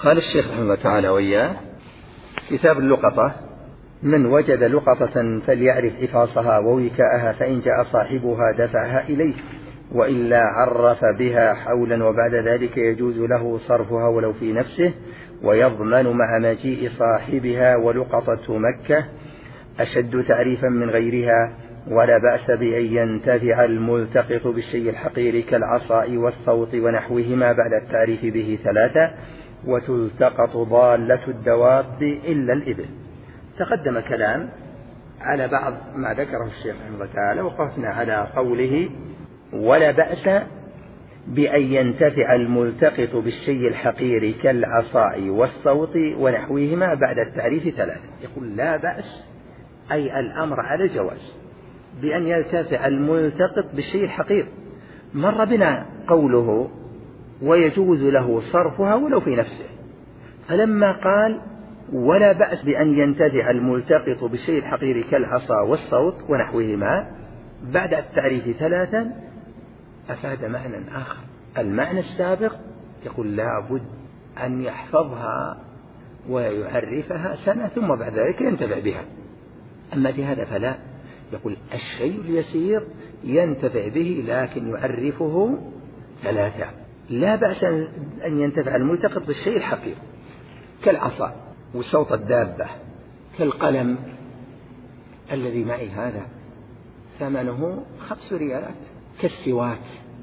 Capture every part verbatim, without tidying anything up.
قال الشيخ رحمه الله تعالى وإياه: كتاب اللقطة: من وجد لقطة فليعرف إفاصها ووكاءها، فإن جاء صاحبها دفعها إليه، وإلا عرف بها حولا، وبعد ذلك يجوز له صرفها ولو في نفسه، ويضمن مع مجيء صاحبها. ولقطة مكة أشد تعريفا من غيرها، ولا بأس بأن ينتفع الملتقط بالشيء الحقير كالعصاء والصوت ونحوهما بعد التعريف به ثلاثة. وتلتقط ضالة الدواب إلا الإبل. تقدم كلام على بعض ما ذكره الشيخ رحمه الله تعالى، وقفنا على قوله: ولا بأس بأن ينتفع الملتقط بالشيء الحقير كالعصاء والصوت ونحوهما بعد التعريف ثلاثة. يقول: لا بأس، أي الأمر على الجواز، بأن ينتفع الملتقط بالشيء الحقير. مر بنا قوله: ويجوز له صرفها ولو في نفسه. فلما قال: ولا بأس بأن ينتفع الملتقط بالشيء الحقير كالعصا والصوت ونحوهما بعد التعريف ثلاثا، أفاد معنى آخر. المعنى السابق يقول: لا بد أن يحفظها ويعرفها سنة، ثم بعد ذلك ينتفع بها. أما في هذا فلا، يقول: الشيء اليسير ينتفع به لكن يعرفه ثلاثة. لا بأس أن ينتفع الملتقط بالشيء الحقير كالعصا وصوت الدابة، كالقلم الذي معي هذا ثمنه خمس ريالات، كالسواك،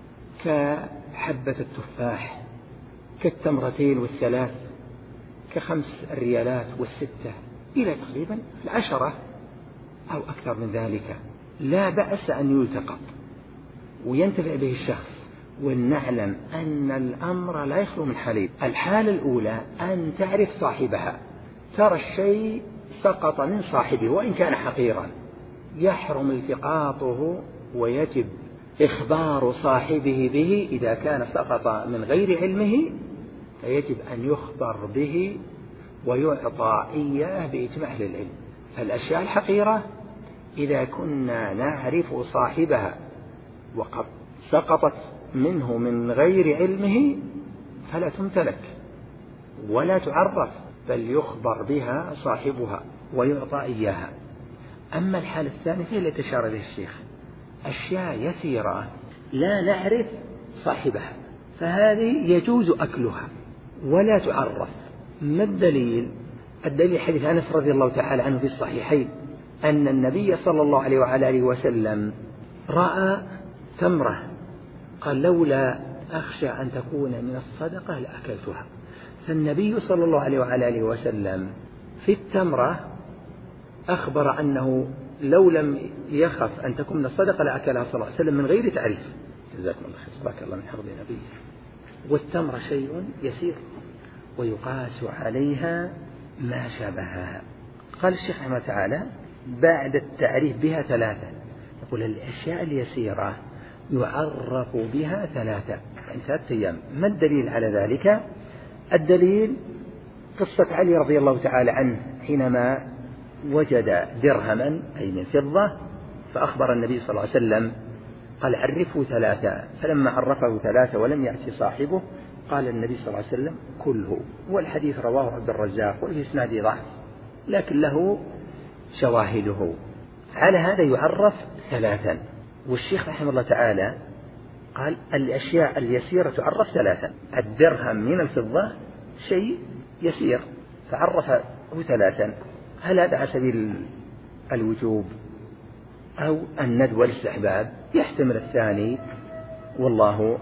كحبة التفاح، كالتمرتين والثلاث، كخمس الريالات والستة، إلى تقريبا العشرة أو أكثر من ذلك. لا بأس أن يلتقط وينتفع به الشخص. ولنعلم أن الأمر لا يخلو من حالين: الحالة الأولى أن تعرف صاحبها، ترى الشيء سقط من صاحبه وإن كان حقيرا، يحرم التقاطه ويجب إخبار صاحبه به. إذا كان سقط من غير علمه فيجب أن يخبر به ويعطى إياه بإجماع أهل العلم. فالأشياء الحقيرة إذا كنا نعرف صاحبها وقد سقطت منه من غير علمه فلا تمتلك ولا تعرف، بل يخبر بها صاحبها ويعطى إياها. أما الحالة الثانية هي التي أشار إليها الشيخ: أشياء يسيرة لا نعرف صاحبها، فهذه يجوز أكلها ولا تعرف. ما الدليل؟ الدليل حديث أنس رضي الله تعالى عنه في الصحيحين أن النبي صلى الله عليه وعلى آله وسلم رأى تمرة، قال: لولا أخشى أن تكون من الصدقة لأكلتها. فالنبي صلى الله عليه وعلى آله وسلم في التمرة أخبر أنه لو لم يخف أن تكون من الصدقة لأكلها صلى الله عليه وسلم من غير تعريف. جزاكم الله خير، بارك الله من حفظ نبيه. والتمرة شيء يسير ويقاس عليها ما شابهها. قال الشيخ رحمه الله تعالى: بعد التعريف بها ثلاثة. يقول: الأشياء اليسيرة يعرف بها ثلاثة، يعني ثلاثة أيام. ما الدليل على ذلك؟ الدليل قصة علي رضي الله تعالى عنه حينما وجد درهما أي من فضة، فأخبر النبي صلى الله عليه وسلم قال: عرفه ثلاثة. فلما عرفه ثلاثة ولم يأتي صاحبه قال النبي صلى الله عليه وسلم: كله. والحديث رواه عبد الرزاق وفي إسناده ضعف، لكن له شواهده. على هذا يعرف ثلاثا. والشيخ رحمه الله تعالى قال: الأشياء اليسيرة تعرف ثلاثا. الدرهم من الفضة شيء يسير فعرفه ثلاثا. هل هذا على سبيل الوجوب أو الندب والاستحباب؟ يحتمل الثاني، والله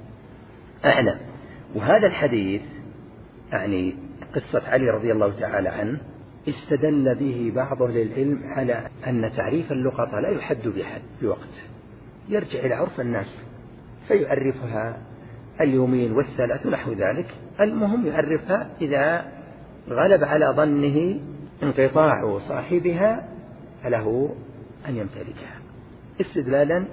أعلم. وهذا الحديث يعني قصة علي رضي الله تعالى عنه استدل به بعض أهل العلم على أن تعريف اللقطة لا يحد بحد بوقت، يرجع إلى عرف الناس فيعرفها اليومين والثلاث ونحو ذلك. المهم يعرفها إذا غلب على ظنه انقطاع صاحبها فله أن يمتلكها، استدلالا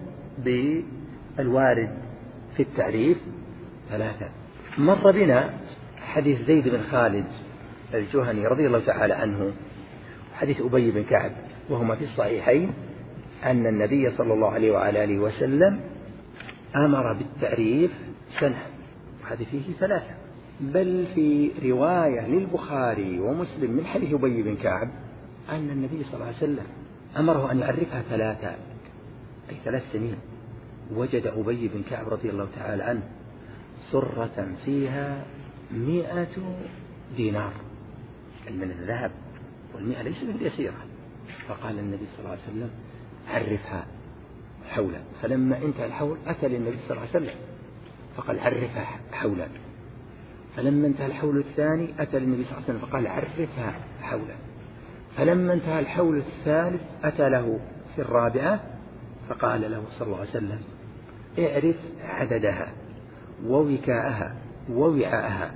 بالوارد في التعريف ثلاثة. مر بنا حديث زيد بن خالد الجهني رضي الله تعالى عنه، حديث أبي بن كعب، وهما في الصحيحين أن النبي صلى الله عليه وعلى آله وسلم أمر بالتعريف سنة، وهذه فيه ثلاثة. بل في رواية للبخاري ومسلم من حديث أبي بن كعب أن النبي صلى الله عليه وسلم أمره أن يعرفها ثلاثة أي ثلاث سنين. وجد أبي بن كعب رضي الله تعالى عنه سرة فيها مئة دينار من الذهب، والمئة ليس باليسيرة، فقال النبي صلى الله عليه وسلم عرفها حولا. فلما انتهى الحول أتى للنبي صلى الله عليه وسلم فقال عرفها حولا. فلما انتهى الحول الثاني أتى للنبي صلى الله عليه وسلم فقال عرفها حولا. فلما انتهى الحول الثالث أتى له في الرابعة فقال له صلى الله عليه وسلم اعرف عددها ووكاءها ووعاءها،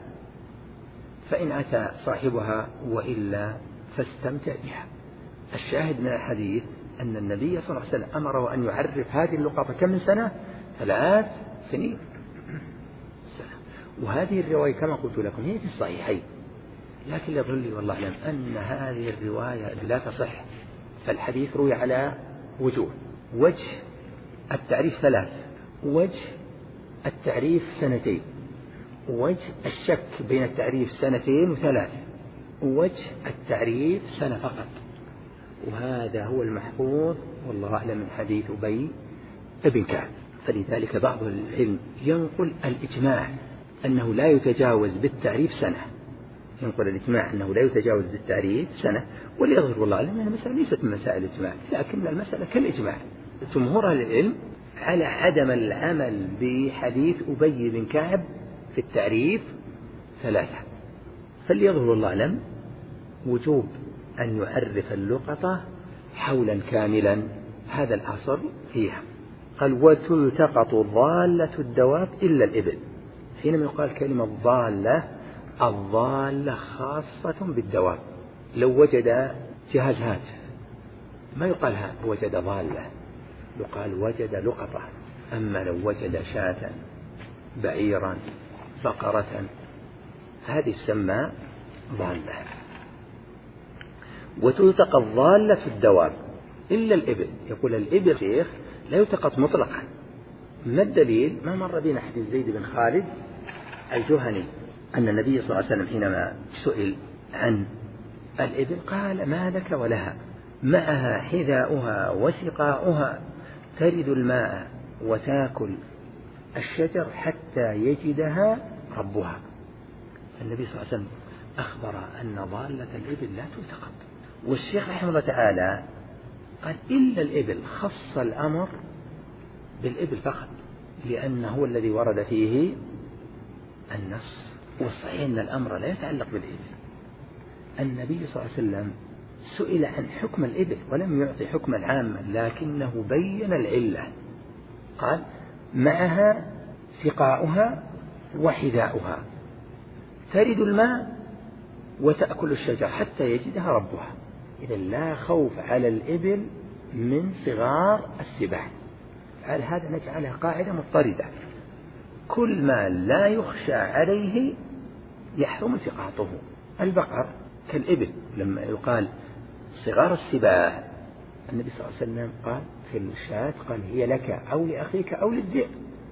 فإن أتى صاحبها وإلا فاستمتع بها. الشاهد من الحديث أن النبي صلى الله عليه وسلم أمره أن يعرف هذه اللقطة كم من سنة؟ ثلاث سنين سنة. وهذه الرواية كما قلت لكم هي في الصحيحين، لكن يظهر لي والله أعلم أن هذه الرواية لا تصح. فالحديث روي على وجوه: وجه التعريف ثلاث، وجه التعريف سنتين، وجه الشك بين التعريف سنتين وثلاث، وجه التعريف سنة فقط. وهذا هو المحفوظ والله أعلم من حديث أبي بن كعب. فلذلك بعض العلم ينقل الإجماع أنه لا يتجاوز بالتعريف سنة، ينقل الإجماع أنه لا يتجاوز بالتعريف سنة. وليظهر والله أعلم أن المسألة ليست من مسائل الإجماع، لكن المسألة كالإجماع. جمهور أهل العلم على عدم العمل بحديث أبي بن كعب في التعريف ثلاثة. فليظهر والله أعلم وجوب أن يعرف اللقطة حولا كاملا، هذا الأصل فيها. قال وتلتقط ضالة الدواب إلا الإبل. حينما يقال كلمة ضالة، الضالة خاصة بالدواب. لو وجد جهاز هاتف ما يقال وجد ضالة، يقال وجد لقطة. أما لو وجد شاة، بعيرا، بقرة، هذه تسمى ضالة. وتلتقط ضالة الدواب إلا الإبل. يقول الإبل شيخ لا يلتقط مطلقا. ما الدليل؟ ما مر بنا حديث زيد بن خالد الجهني أن النبي صلى الله عليه وسلم حينما سئل عن الإبل قال ما لك ولها، معها حذاؤها وسقاؤها، ترد الماء وتاكل الشجر حتى يجدها ربها. النبي صلى الله عليه وسلم أخبر أن ضالة الإبل لا تلتقط. والشيخ رحمه الله تعالى قال إلا الإبل، خص الأمر بالإبل فقط لأنه هو الذي ورد فيه النص. والصحيح أن الأمر لا يتعلق بالإبل. النبي صلى الله عليه وسلم سئل عن حكم الإبل ولم يعطي حكما عاما، لكنه بين العلة. قال معها سقاؤها وحذاؤها، ترد الماء وتأكل الشجر حتى يجدها ربها. إذا لا خوف على الإبل من صغار السباع. على هذا نجعلها قاعدة مضطردة: كل ما لا يخشى عليه يحرم التقاطه. البقر كالإبل، لما يقال صغار السباع النبي صلى الله عليه وسلم قال في الشاة قال هي لك أو لأخيك أو للذئب.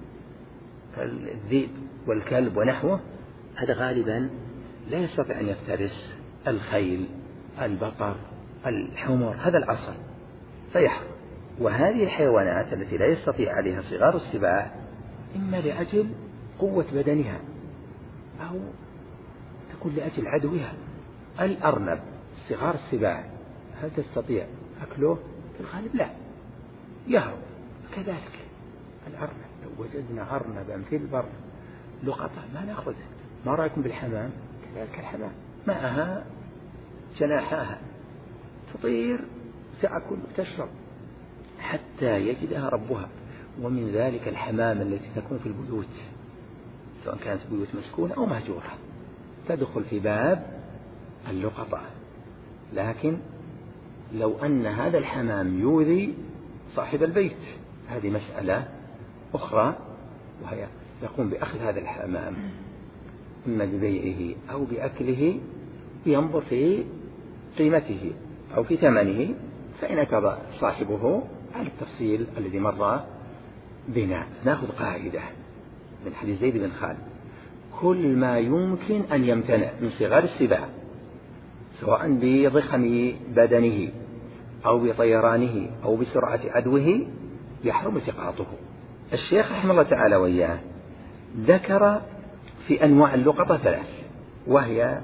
فالذئب والكلب ونحوه هذا غالبا لا يستطيع أن يفترس الخيل، البقر، الحمر، هذا الأصل فيحرم. وهذه الحيوانات التي لا يستطيع عليها صغار السباع إما لأجل قوة بدنها أو تكون لأجل عدوها. الأرنب صغار السباع هل تستطيع أكله؟ في الغالب لا، يهرب. كذلك الأرنب، لو وجدنا أرنبا في البر لقطة ما نأخذه. ما رأيكم بالحمام؟ كذلك الحمام معها جناحاها تطير تأكل وتشرب حتى يجدها ربها. ومن ذلك الحمام التي تكون في البيوت سواء كانت بيوت مسكونة أو مهجورة تدخل في باب اللقطة. لكن لو أن هذا الحمام يؤذي صاحب البيت هذه مسألة أخرى، وهي يقوم بأخذ هذا الحمام إما ببيعه أو بأكله، ينظر في قيمته أو في ثمنه، فإن اعترض صاحبه على التفصيل الذي مر بنا. نأخذ قاعدة من حديث زيد بن خالد: كل ما يمكن أن يمتنع من صغار السباع سواء بضخم بدنه أو بطيرانه أو بسرعة عدوه يحرم التقاطه. الشيخ رحمه الله تعالى وإياه ذكر في أنواع اللقطة ثلاث، وهي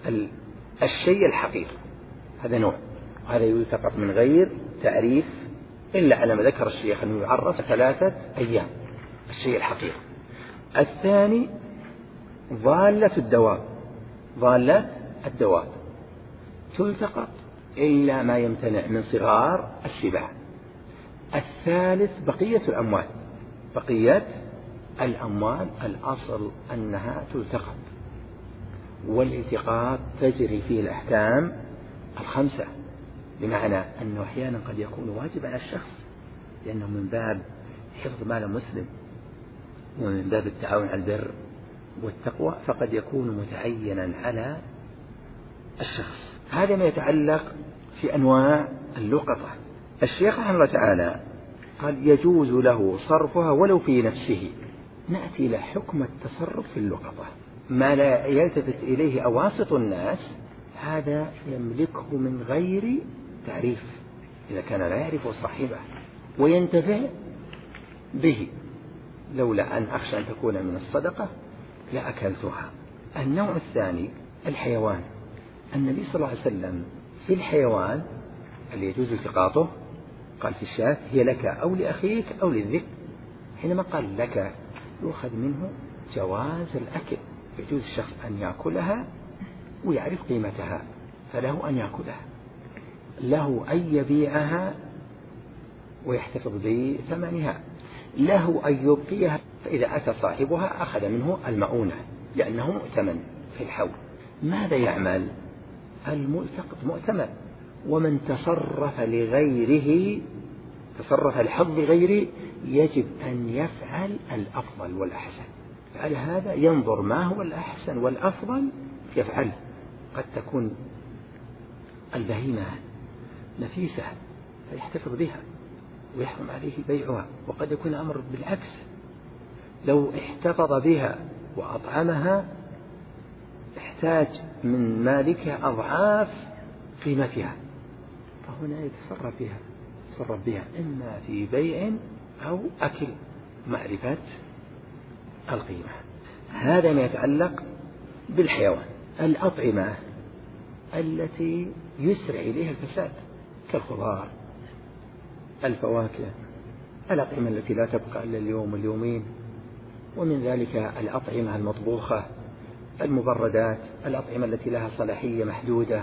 الشيء الحقير، هذا نوع، وهذا يلتقط من غير تعريف إلا على ما ذكر الشيخ أنه يعرف ثلاثة أيام، الشيء الحقير. الثاني ضالة الدواب، ضالة الدواب تلتقط إلا ما يمتنع من صغار السباع. الثالث بقية الأموال، بقية الأموال الأصل أنها تلتقط، والالتقاط تجري فيه الأحكام الخمسة، بمعنى أنه أحيانا قد يكون واجب على الشخص لأنه من باب حفظ مال مسلم ومن باب التعاون على البر والتقوى، فقد يكون متعينا على الشخص. هذا ما يتعلق في أنواع اللقطة. الشيخ رحمه الله تعالى قال يجوز له صرفها ولو في نفسه. نأتي إلى حكم التصرف في اللقطة، ما لا يلتفت إليه أواسط الناس هذا يملكه من غير تعريف إذا كان لا يعرف صاحبه وينتفع به، لولا أن أخشى أن تكون من الصدقة لأكلتها. النوع الثاني الحيوان. النبي صلى الله عليه وسلم في الحيوان اللي يجوز التقاطه قال في الشاة هي لك أو لأخيك أو للذئب. حينما قال لك يؤخذ منه جواز الأكل، يجوز الشخص أن يأكلها ويعرف قيمتها فله أن يأكلها، له أن يبيعها ويحتفظ بثمنها، له أن يبقيها فإذا أتى صاحبها أخذ منه المؤونة لأنه مؤتمن في الحول. ماذا يعمل؟ الملتقط مؤتمن، ومن تصرف لغيره تصرف لحظ غيره يجب أن يفعل الأفضل والأحسن. على هذا ينظر ما هو الأحسن والأفضل يفعل. قد تكون البهيمة نفيسة فيحتفظ بها ويحرم عليه بيعها، وقد يكون الأمر بالعكس، لو احتفظ بها وأطعمها احتاج من مالكها أضعاف قيمتها، فهنا يتصرف بها يتصرف بها إما في بيع أو أكل، معرفة القيمة. هذا ما يتعلق بالحيوان. الأطعمة التي يسرع إليها الفساد كالخضار، الفواكه، الأطعمة التي لا تبقى إلا اليوم واليومين، ومن ذلك الأطعمة المطبوخة، المبردات، الأطعمة التي لها صلاحية محدودة،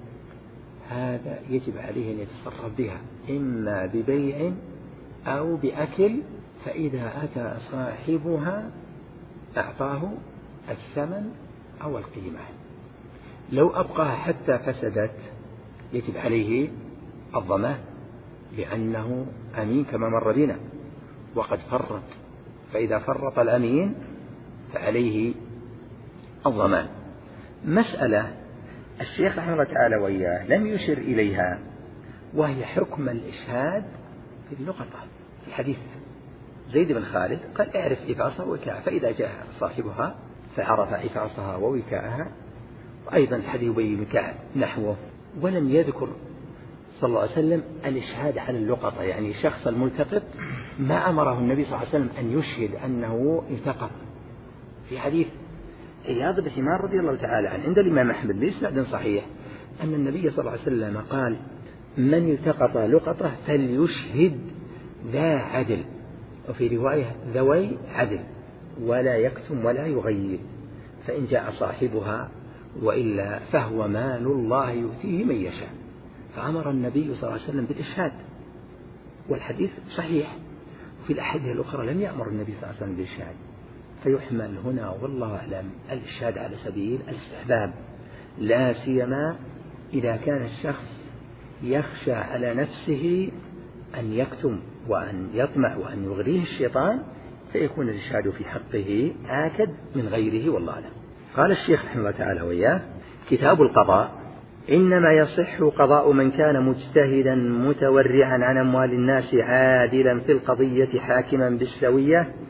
هذا يجب عليه أن يتصرف بها إما ببيع أو بأكل، فإذا أتى صاحبها أعطاه الثمن أو القيمة. لو أبقاها حتى فسدت يجب عليه الضمان لأنه أمين كما مر بنا وقد فرط، فإذا فرط الأمين فعليه الضمان. مسألة الشيخ رحمه الله تعالى وإياه لم يشر إليها، وهي حكم الإشهاد في اللقطة. في حديث زيد بن خالد قال اعرف عفاصها ووكاءها، فإذا جاء صاحبها فعرف عفاصها ووكاءها. وأيضا الحديث أبي بن كعب نحوه، ولم يذكر صلى الله عليه وسلم الإشهاد على اللقطة، يعني شخص الملتقط ما أمره النبي صلى الله عليه وسلم أن يشهد أنه التقط. في حديث عياض بن حمار رضي الله تعالى عنه عند الإمام أحمد بإسناد صحيح أن النبي صلى الله عليه وسلم قال من التقط لقطة فليشهد ذا عدل، وفي رواية ذوي عدل، ولا يكتم ولا يغير، فإن جاء صاحبها وإلا فهو مال الله يؤتيه من يشاء. فأمر النبي صلى الله عليه وسلم بالإشهاد، والحديث صحيح. وفي الأحاديث الأخرى لم يأمر النبي صلى الله عليه وسلم بالإشهاد، فيحمل هنا والله أعلم الإشهاد على سبيل الاستحباب، لا سيما إذا كان الشخص يخشى على نفسه أن يكتم وأن يطمع وأن يغريه الشيطان، فيكون الإشهاد في حقه آكد من غيره والله أعلم. قال الشيخ رحمه الله تعالى وإياه كتاب القضاء: إنما يصح قضاء من كان مجتهدا متورعا عن أموال الناس عادلا في القضية حاكما بالسوية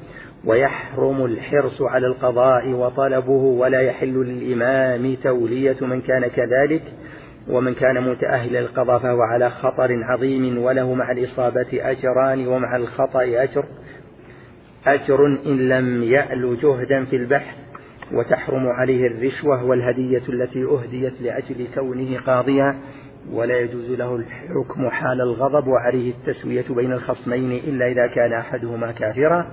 ويحرم الحرص على القضاء وطلبه، ولا يحل للإمام تولية من كان كذلك. ومن كان متأهل القضاء فهو على خطر عظيم، وله مع الإصابة أجران ومع الخطأ أجر أجر إن لم يأل جهدا في البحث. وتحرم عليه الرشوة والهدية التي أهديت لأجل كونه قاضيا، ولا يجوز له الحكم حال الغضب، وعليه التسوية بين الخصمين إلا إذا كان أحدهما كافرا،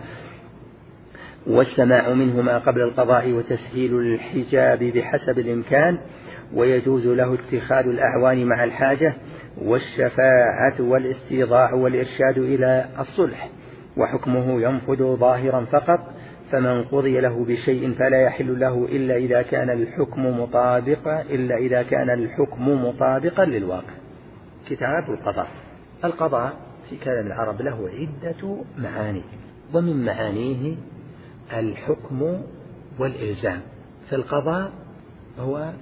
والسماع منهما قبل القضاء، وتسهيل الحجاب بحسب الإمكان. ويجوز له اتخاذ الأعوان مع الحاجة، والشفاعة والاستيضاع والإرشاد إلى الصلح، وحكمه ينفذ ظاهرا فقط. فمن قضي له بشيء فلا يحل له إلا إذا كان الحكم مطابقا إلا إذا كان الحكم مطابقا للواقع. كتاب القضاء. القضاء في كلام العرب له عدة معاني، ومن معانيه الحكم والإلزام. فالقضاء هو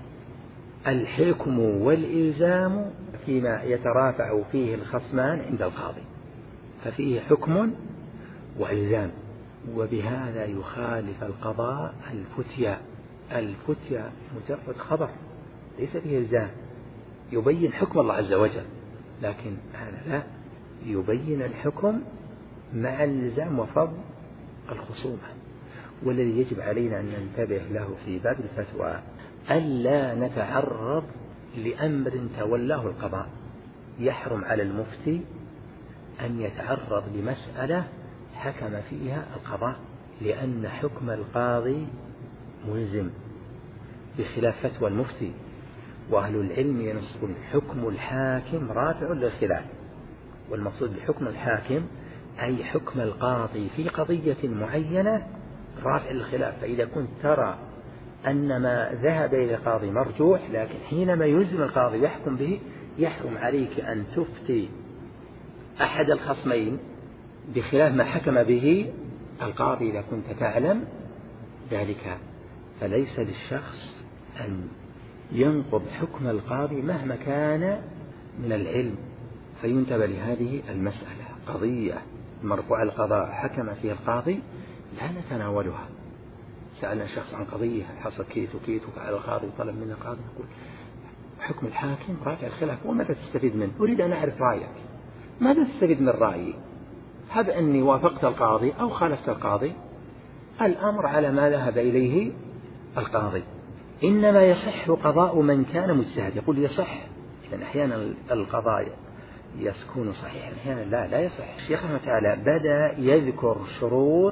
الحكم والإلزام فيما يترافع فيه الخصمان عند القاضي، ففيه حكم وإلزام. وبهذا يخالف القضاء الفتيا. الفتيا مجرد خبر ليس فيه إلزام، يبين حكم الله عز وجل، لكن هذا لا، يبين الحكم مع الإلزام وفض الخصومة. والذي يجب علينا أن ننتبه له في باب الفتوى ألا نتعرض لأمر تولاه القضاء. يحرم على المفتي أن يتعرض لمسألة حكم فيها القضاء، لأن حكم القاضي ملزم بخلاف فتوى المفتي. وأهل العلم ينصون حكم الحاكم رافع للخلاف، والمقصود بحكم الحاكم أي حكم القاضي في قضية معينة رافع للخلاف. فإذا كنت ترى أن ما ذهب إلى القاضي مرجوح، لكن حينما يلزم القاضي يحكم به، يحرم عليك أن تفتي أحد الخصمين بخلاف ما حكم به القاضي إذا كنت تعلم ذلك. فليس للشخص أن ينقض حكم القاضي مهما كان من العلم. فينتبه لهذه المسألة. قضية مرفوع القضاء حكم فيها القاضي لا نتناولها. سألنا شخص عن قضية حصل كيت وكيت وفعل القاضي وطلب منا القاضي، نقول حكم الحاكم راجع الخلاف، وماذا تستفيد منه؟ أريد أن أعرف رأيك، ماذا تستفيد من رأيي؟ هب أني وافقت القاضي أو خالفت القاضي، الأمر على ما ذهب إليه القاضي. إنما يصح قضاء من كان مجتهد. يقول يصح، لأن أحيانا القضاء يكون صحيحا، أحيانا لا لا يصح. الشيخ رحمه تعالى بدأ يذكر شروط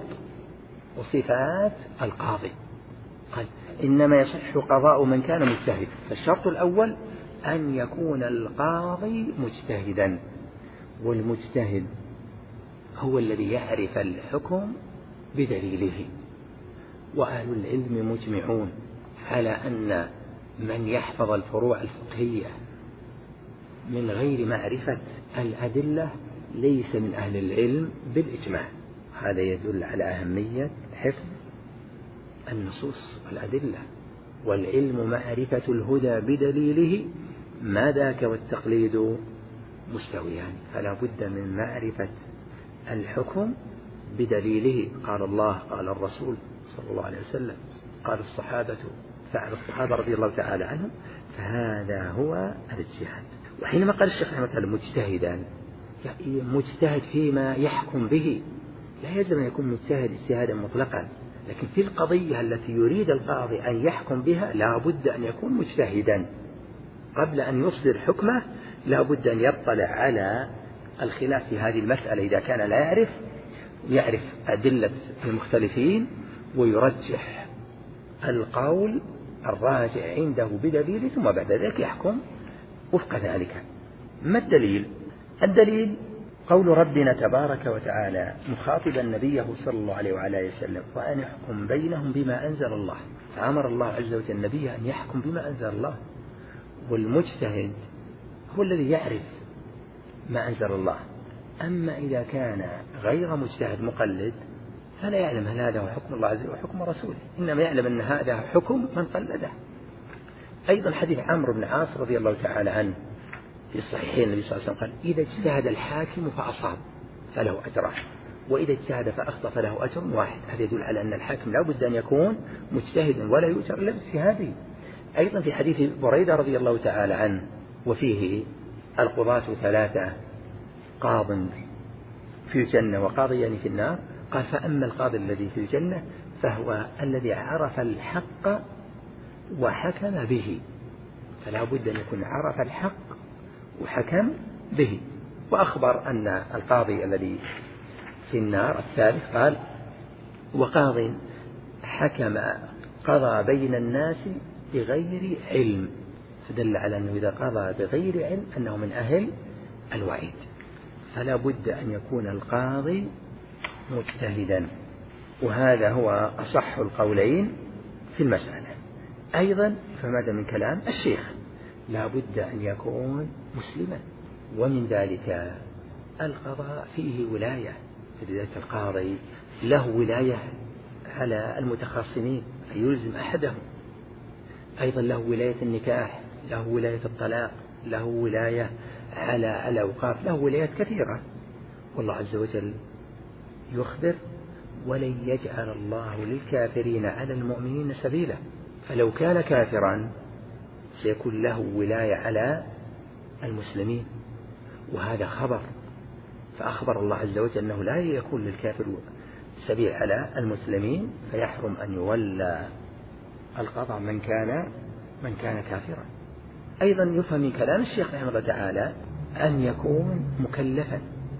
وصفات القاضي، قال إنما يصح قضاء من كان مجتهد. فالشرط الأول أن يكون القاضي مجتهدا، والمجتهد هو الذي يعرف الحكم بدليله. وأهل العلم مجمعون على أن من يحفظ الفروع الفقهية من غير معرفة الأدلة ليس من أهل العلم بالإجماع. هذا يدل على أهمية حفظ النصوص والأدلة. والعلم معرفة الهدى بدليله، ما ذاك والتقليد مستويان. فلا بد من معرفة الحكم بدليله. قال الله، قال الرسول صلى الله عليه وسلم، قال الصحابة، فعل الصحابة رضي الله تعالى عنهم. فهذا هو الاجتهاد. وحينما قال الشيخ رحمه الله مجتهدا، يعني مجتهد فيما يحكم به، لا يلزم أن يكون مجتهد اجتهادا مطلقا، لكن في القضية التي يريد القاضي أن يحكم بها لا بد أن يكون مجتهدا. قبل أن يصدر حكمه لا بد أن يطلع على الخلاف في هذه المسألة إذا كان لا يعرف، يعرف أدلة المختلفين ويرجح القول الراجع عنده بدليل، ثم بعد ذلك يحكم وفق ذلك. ما الدليل؟ الدليل قول ربنا تبارك وتعالى مخاطبا نبيه صلى الله عليه وعلى وسلم: وأن يحكم بينهم بما أنزل الله. فأمر الله عز وجل النبي أن يحكم بما أنزل الله. والمجتهد هو الذي يعرف ما أنزل الله. أما إذا كان غير مجتهد مقلد فلا يعلم هل هذا هو حكم الله عز وجل وحكم رسوله، إنما يعلم أن هذا حكم من قلده. أيضا حديث عمرو بن عاص رضي الله تعالى عنه في الصحيحين، النبي صلى الله عليه وسلم قال: إذا اجتهد الحاكم فأصاب فله أجران، وإذا اجتهد فأخطأ فله أجر واحد. هذا يدل على أن الحاكم لا بد أن يكون مجتهدا ولا يؤجر إلا باجتهاده. أيضا في حديث بريدة رضي الله تعالى عنه وفيه القضاة ثلاثة، قاض في الجنة وقاضيان في النار، قال فأما القاضي الذي في الجنة فهو الذي عرف الحق وحكم به، فلا بد أن يكون عرف الحق وحكم به. وأخبر أن القاضي الذي في النار الثالث قال وقاض حكم قضى بين الناس بغير علم، فدل على أنه إذا قضى بغير علم أنه من أهل الوعيد. فلا بد أن يكون القاضي مجتهدا، وهذا هو أصح القولين في المسألة. أيضا فماذا من كلام الشيخ؟ لا بد أن يكون مسلما، ومن ذلك القضاء فيه ولاية، فلذلك القاضي له ولاية على المتخاصمين فيلزم أحدهم. أيضا له ولاية النكاح، له ولاية الطلاق، له ولاية على الأوقاف، له ولايات كثيرة. والله عز وجل يخبر ولن يجعل الله للكافرين على المؤمنين سبيلا، فلو كان كافرا سيكون له ولاية على المسلمين، وهذا خبر. فأخبر الله عز وجل أنه لا يكون للكافر سبيل على المسلمين، فيحرم أن يولى القضاء من كان من كان كافرا. أيضا يفهم من كلام الشيخ رحمه الله تعالى أن يكون مكلفا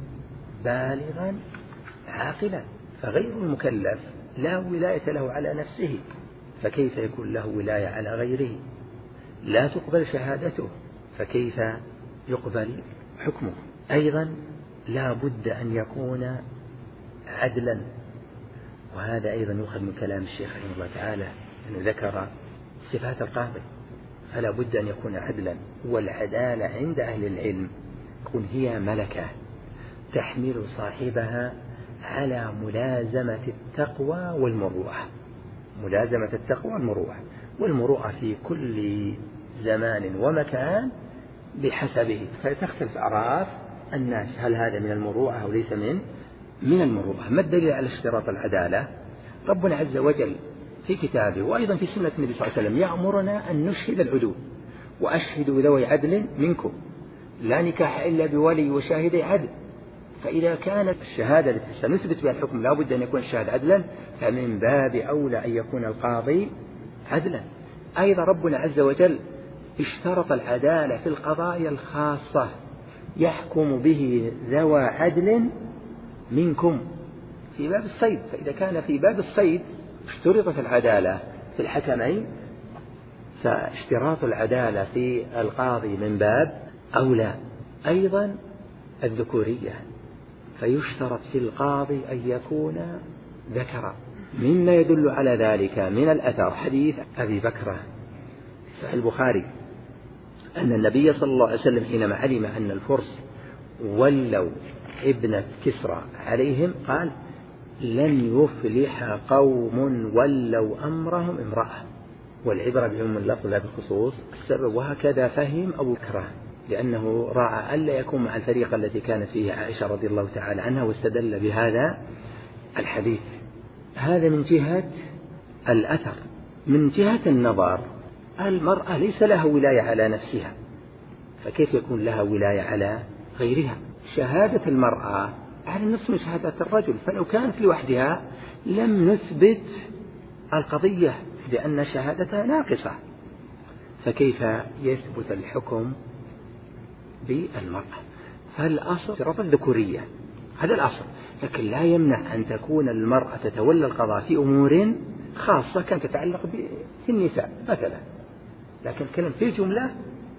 بالغا عاقلا، فغير المكلف لا ولاية له على نفسه، فكيف يكون له ولاية على غيره؟ لا تقبل شهادته، فكيف يقبل حكمه؟ أيضا لا بد أن يكون عدلا، وهذا أيضا يؤخذ من كلام الشيخ رحمه الله تعالى أنه ذكر صفات القاضي، فلا بد أن يكون عدلا. والعدالة عند أهل العلم تكون هي ملكة تحمل صاحبها على ملازمة التقوى والمروءة، ملازمة التقوى والمروءة، والمروءة في كل زمان ومكان بحسبه، فتختلف أعراف الناس هل هذا من المروءة أو ليس من من المروءة. ما الدليل على اشتراط العدالة؟ ربنا عز وجل في كتابه وأيضا في سنة النبي صلى الله عليه وسلم يأمرنا أن نشهد العدول، وأشهدوا ذوي عدل منكم، لا نكاح إلا بولي وشاهدي عدل. فإذا كانت الشهادة التي سنثبت بها الحكم لا بد أن يكون الشاهد عدلا، فمن باب أولى أن يكون القاضي عدلا. أيضا ربنا عز وجل اشترط العدالة في القضايا الخاصة يحكم به ذوى عدل منكم في باب الصيد، فإذا كان في باب الصيد اشترطت العدالة في الحكمين، فاشتراط العدالة في القاضي من باب أولى. أيضا الذكورية، فيشترط في القاضي أن يكون ذكرا، مما يدل على ذلك من الأثر حديث أبي بكر صحيح البخاري أن النبي صلى الله عليه وسلم حينما علم أن الفرس ولوا ابنة كسرى عليهم قال لن يفلح قوم ولوا أمرهم امرأة، والعبرة بعموم اللفظ لا بخصوص السبب. وهكذا فهم أبو بكر، لأنه راعى ألا يكون مع الفريق التي كانت فيه عائشة رضي الله تعالى عنها، واستدل بهذا الحديث. هذا من جهة الأثر. من جهة النظر المرأة ليس لها ولاية على نفسها، فكيف يكون لها ولاية على غيرها؟ شهادة المرأة على النصف من شهادة الرجل، فلو كانت لوحدها لم نثبت القضية لأن شهادتها ناقصة، فكيف يثبت الحكم بالمرأة؟ فالأصل شرط الذكورية، هذا الأصل، لكن لا يمنع أن تكون المرأة تتولى القضاء في أمور خاصة كانت تتعلق بالنساء مثلا، لكن كلام في الجملة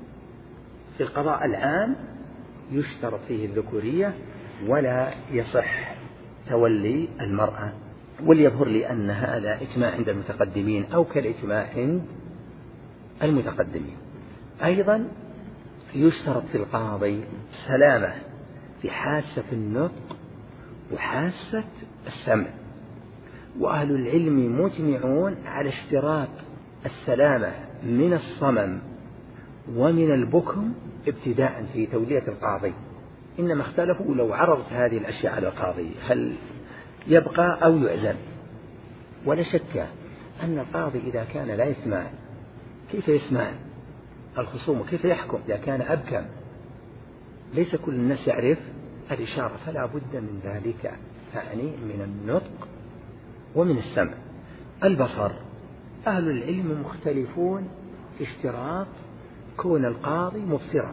في القضاء العام يشترط فيه الذكورية ولا يصح تولي المرأة. وليظهر لي أن هذا إجماع عند المتقدمين أو كالإجماع عند المتقدمين. أيضا يشترط في القاضي سلامة في حاسة النطق وحاسة السمع، وأهل العلم مجمعون على اشتراط السلامة من الصمم ومن البكم ابتداء في تولية القاضي، إنما اختلفوا لو عرضت هذه الأشياء على القاضي هل يبقى أو يعزل. ولا شك أن القاضي إذا كان لا يسمع كيف يسمع الخصوم وكيف يحكم إذا كان أبكم؟ ليس كل الناس يعرف الإشارة، فلا بد من ذلك، يعني من النطق ومن السمع. البصر، أهل العلم مختلفون في اشتراط كون القاضي مبصرا،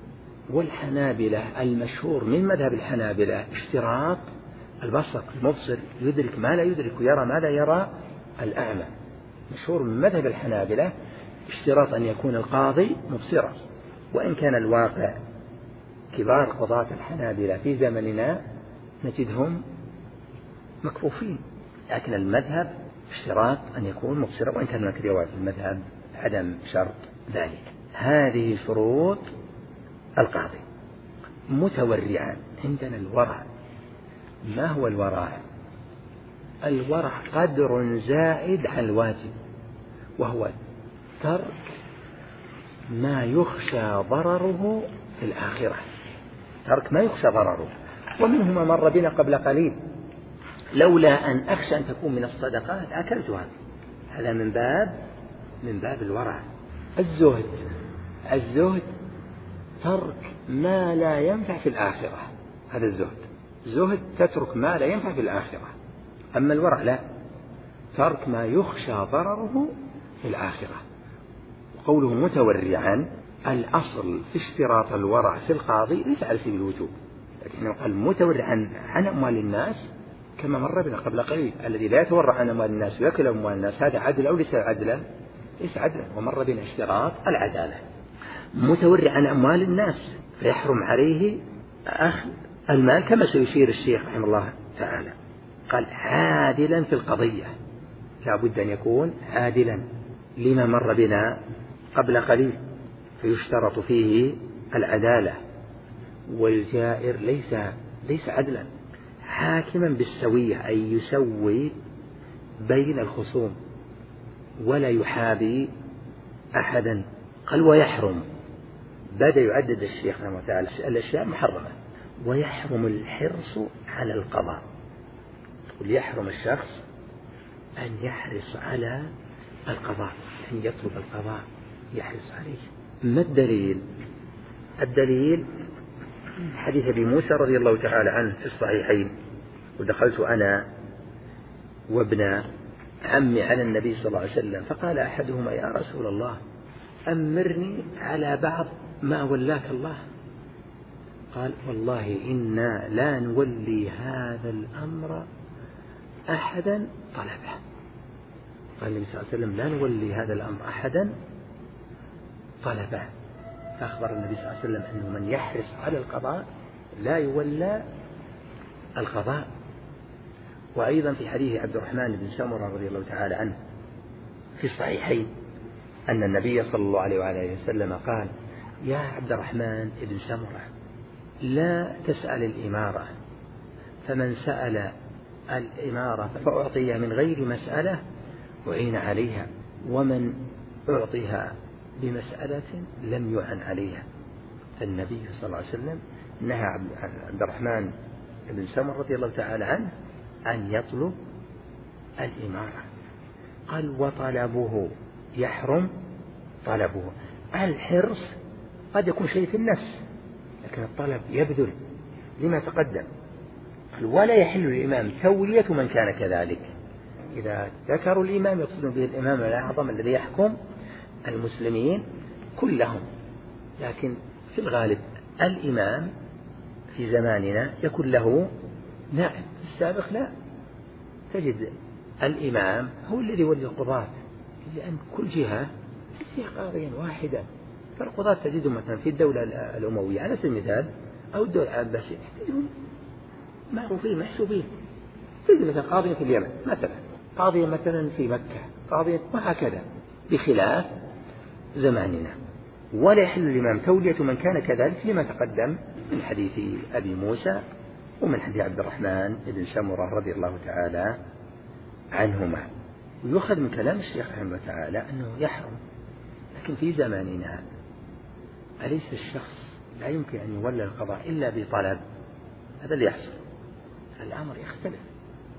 والحنابلة المشهور من مذهب الحنابلة اشتراط البصر، المبصر يدرك ما لا يدرك ويرى ما لا يرى الأعمى. مشهور من مذهب الحنابلة اشتراط أن يكون القاضي مبصرا، وإن كان الواقع كبار قضاة الحنابلة في زمننا نجدهم مكفوفين، لكن المذهب اشتراط أن يكون مبصرا، وإن كان هناك رواية في المذهب عدم شرط ذلك. هذه شروط القاضي. متورعا، عندنا الورع. ما هو الورع؟ الورع قدر زائد عن الواجب، وهو ترك ما يخشى ضرره في الآخرة، ترك ما يخشى ضرره. ومنهما مر بنا قبل قليل، لولا أن أخشى أن تكون من الصدقات أكلتها. هذا من باب من باب الورع. الزهد، الزهد ترك ما لا ينفع في الآخرة، هذا الزهد. زهد تترك ما لا ينفع في الآخرة. أما الورع لا، ترك ما يخشى ضرره في الآخرة. وقوله متورعا، الأصل في اشتراط الورع في القاضي ليس على سبيل الوجوب، لكنه قال متورعا عن أموال الناس، كما مر بنا قبل قليل الذي لا يتورع عن أموال الناس ويأكل أموال الناس، هذا عدل أو ليس عدلا؟ ليس عدلا. ومر بنا اشتراط العدالة. متورع عن أموال الناس فيحرم عليه أخذ المال، كما سيشير الشيخ رحمه الله تعالى. قال عادلا في القضية، لا بد أن يكون عادلا لما مر بنا قبل قليل، فيشترط فيه العدالة. والجائر ليس ليس عدلا. حاكما بالسوية، أي يسوي بين الخصوم ولا يحابي أحدا. قال ويحرم، بدأ يعدد الشيخ رحمه الله تعالى الأشياء محرمة. ويحرم الحرص على القضاء، يحرم الشخص أن يحرص على القضاء، أن يطلب القضاء يحرص عليه. ما الدليل؟ الدليل حديث أبي موسى رضي الله تعالى عنه في الصحيحين، ودخلت أنا وابن عمي على النبي صلى الله عليه وسلم، فقال أحدهما يا رسول الله أمرني على بعض ما ولاك الله. قال والله إنا لا نولي هذا الأمر أحدا طلبه. قال النبي صلى الله عليه وسلم لا نولي هذا الأمر أحدا طلبه. فأخبر النبي صلى الله عليه وسلم أنه من يحرص على القضاء لا يولى القضاء. وأيضا في حديث عبد الرحمن بن سمرة رضي الله تعالى عنه في الصحيحين أن النبي صلى الله عليه وآله وسلم قال يا عبد الرحمن بن سمرة لا تسأل الإمارة، فمن سأل الإمارة فأعطيها من غير مسألة أعين عليها، ومن أعطيها بمسألة لم يعن عليها. النبي صلى الله عليه وسلم نهى عبد الرحمن بن سمرة رضي الله تعالى عنه أن يطلب الإمارة. قال وطلبه يحرم طلبه. الحرص قد يكون شيء في النفس، لكن الطلب يبذل لما تقدم. قال ولا يحل للإمام تولية من كان كذلك. إذا ذكروا الإمام يقصدون به الإمام الأعظم الذي يحكم المسلمين كلهم، لكن في الغالب الإمام في زماننا يكون له نائب. في السابق لا، تجد الإمام هو الذي يولي القضاة، لأن كل جهة فيها قاضيا واحدا. فالقضاة تجدهم مثلا في الدولة الأموية على سبيل المثال أو الدولة العباسية تجدهم معروفين محسوبين. تجد مثلا قاضيا في اليمن مثلا، قاضيا مثلا في مكة، قاضيا وهكذا، بخلاف زماننا. ولا يحل الإمام تولية من كان كذلك فيما تقدم من حديث أبي موسى ومن حديث عبد الرحمن بن سمرة رضي الله تعالى عنهما. ويؤخذ من كلام الشيخ رحمه الله تعالى أنه يحرم، لكن في زماننا أليس الشخص لا يمكن أن يولى القضاء إلا بطلب؟ هذا اللي يحصل. الأمر يختلف.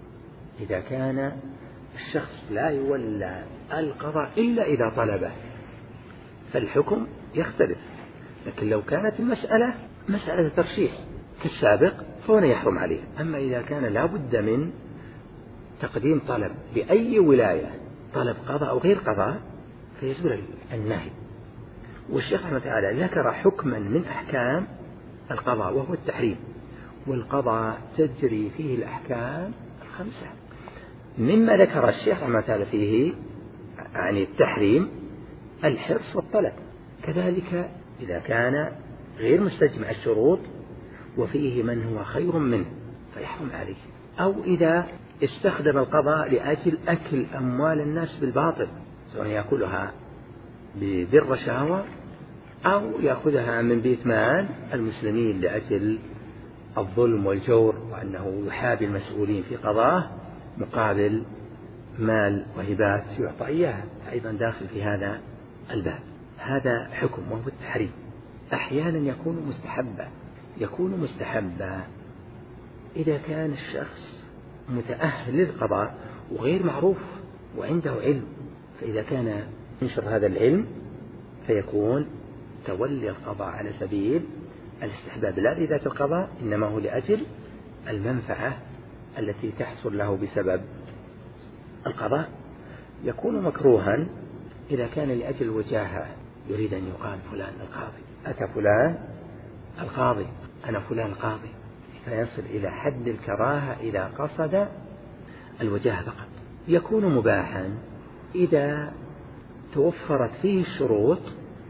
إذا كان الشخص لا يولى القضاء إلا إذا طلبه فالحكم يختلف، لكن لو كانت المسألة مسألة ترشيح كالسابق فهنا يحرم عليه. أما إذا كان لا بد من تقديم طلب بأي ولاية، طلب قضاء أو غير قضاء، فيجب النهي. والشيخ رحمه تعالى ذكر حكما من أحكام القضاء وهو التحريم، والقضاء تجري فيه الأحكام الخمسة. مما ذكر الشيخ رحمه تعالى فيه يعني التحريم الحرص والطلب، كذلك إذا كان غير مستجمع الشروط وفيه من هو خير منه فيحرم عليه، أو إذا استخدم القضاء لأجل أكل أموال الناس بالباطل، سواء يأكلها بالرشاوى أو يأخذها من بيت مال المسلمين لأجل الظلم والجور، وأنه يحابي المسؤولين في قضاه مقابل مال وهبات يعطى إياها، أيضا داخل في هذا الباب. هذا حكم وهو التحريم. أحيانا يكون مستحبا، يكون مستحبا إذا كان الشخص متأهل للقضاء وغير معروف وعنده علم، فإذا كان ينشر هذا العلم فيكون تولي القضاء على سبيل الاستحباب لا لذات القضاء، إنما هو لأجل المنفعة التي تحصل له بسبب القضاء. يكون مكروها إذا كان لأجل الوجاهة، يريد أن يقال فلان القاضي، أتى فلان القاضي، أنا فلان القاضي، فيصل إلى حد الكراهة إذا قصد الوجاهة فقط. يكون مباحا إذا توفرت فيه الشروط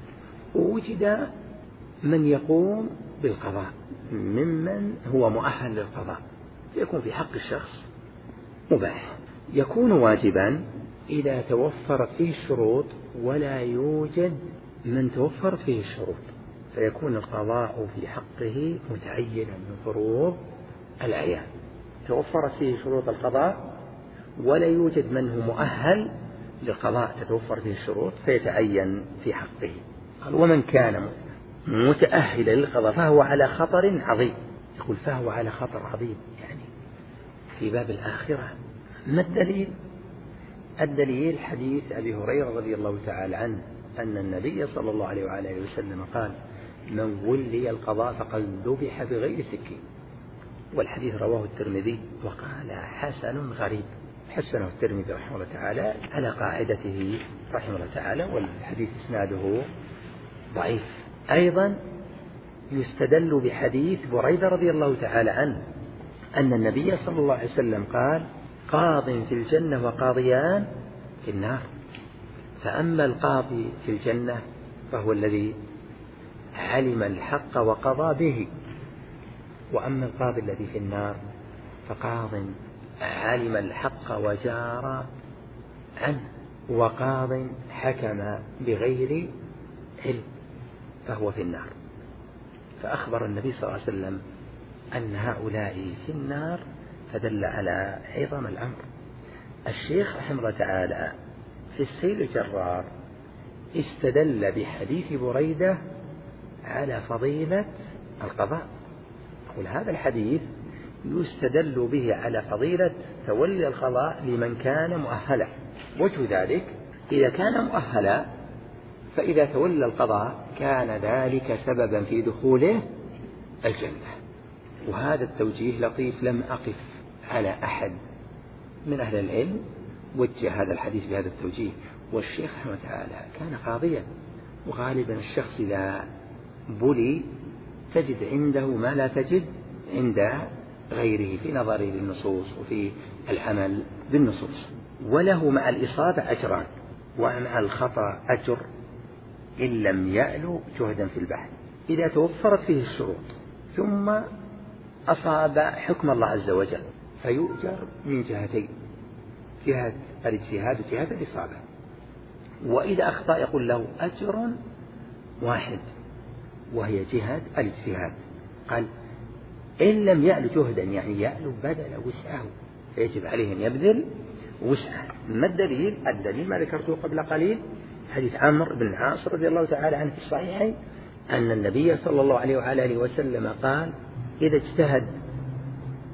ووجد من يقوم بالقضاء ممن هو مؤهل للقضاء، يكون في حق الشخص مباح. يكون واجبا إذا توفرت فيه الشروط ولا يوجد من توفرت فيه الشروط، فيكون القضاء في حقه متعينا من فروض الأعيان. توفرت فيه شروط القضاء ولا يوجد من هو مؤهل للقضاء تتوفر فيه الشروط فيتعين في حقه. ومن كان متأهلا للقضاء فهو على خطر عظيم، يقول فهو على خطر عظيم يعني في باب الآخرة. ما الدليل؟ الدليل حديث أبي هريرة رضي الله تعالى عنه أن النبي صلى الله عليه وآله وسلم قال: من ولي القضاء فقد ذبح بغير سكين. والحديث رواه الترمذي وقال حسن غريب، حسنه الترمذي رحمه الله تعالى على قاعدته رحمه الله تعالى، والحديث إسناده ضعيف. أيضا يستدل بحديث بريدة رضي الله تعالى عنه أن النبي صلى الله عليه وسلم قال: قاض في الجنة وقاضيان في النار، فأما القاضي في الجنة فهو الذي علم الحق وقضى به، وأما القاضي الذي في النار فقاض علم الحق وجار عنه، وقاض حكم بغير علم فهو في النار. فأخبر النبي صلى الله عليه وسلم أن هؤلاء في النار، فدل على عظم الأمر. الشيخ رحمه الله تعالى في السيل الجرار استدل بحديث بريدة على فضيلة القضاء، يقول هذا الحديث يستدل به على فضيلة تولي القضاء لمن كان مؤهلا. وجه ذلك إذا كان مؤهلا فإذا تولى القضاء كان ذلك سببا في دخوله الجنة. وهذا التوجيه لطيف، لم أقف على أحد من أهل العلم وجه هذا الحديث بهذا التوجيه. والشيخ رحمه تعالى كان قاضيا، وغالبا الشخص إذا بلي تجد عنده ما لا تجد عند غيره في نظره للنصوص وفي العمل بالنصوص، وله مع الإصابة أجران ومع الخطأ أجر إن لم يألو جهدا في البحث. إذا توفرت فيه الشروط ثم أصاب حكم الله عز وجل فيؤجر من جهتين، جهة الاجتهاد وجهة الإصابة. وإذا أخطأ يقول له أجر واحد وهي جهة الاجتهاد. قال إن لم يألو جهدا يعني يألو بذل وسعه، فيجب عليه أن يبذل وسعه. ما الدليل؟ الدليل ما ذكرته قبل قليل، حديث عمرو بن العاص رضي الله تعالى عنه في الصحيحين أن النبي صلى الله عليه وآله وسلم قال: إذا اجتهد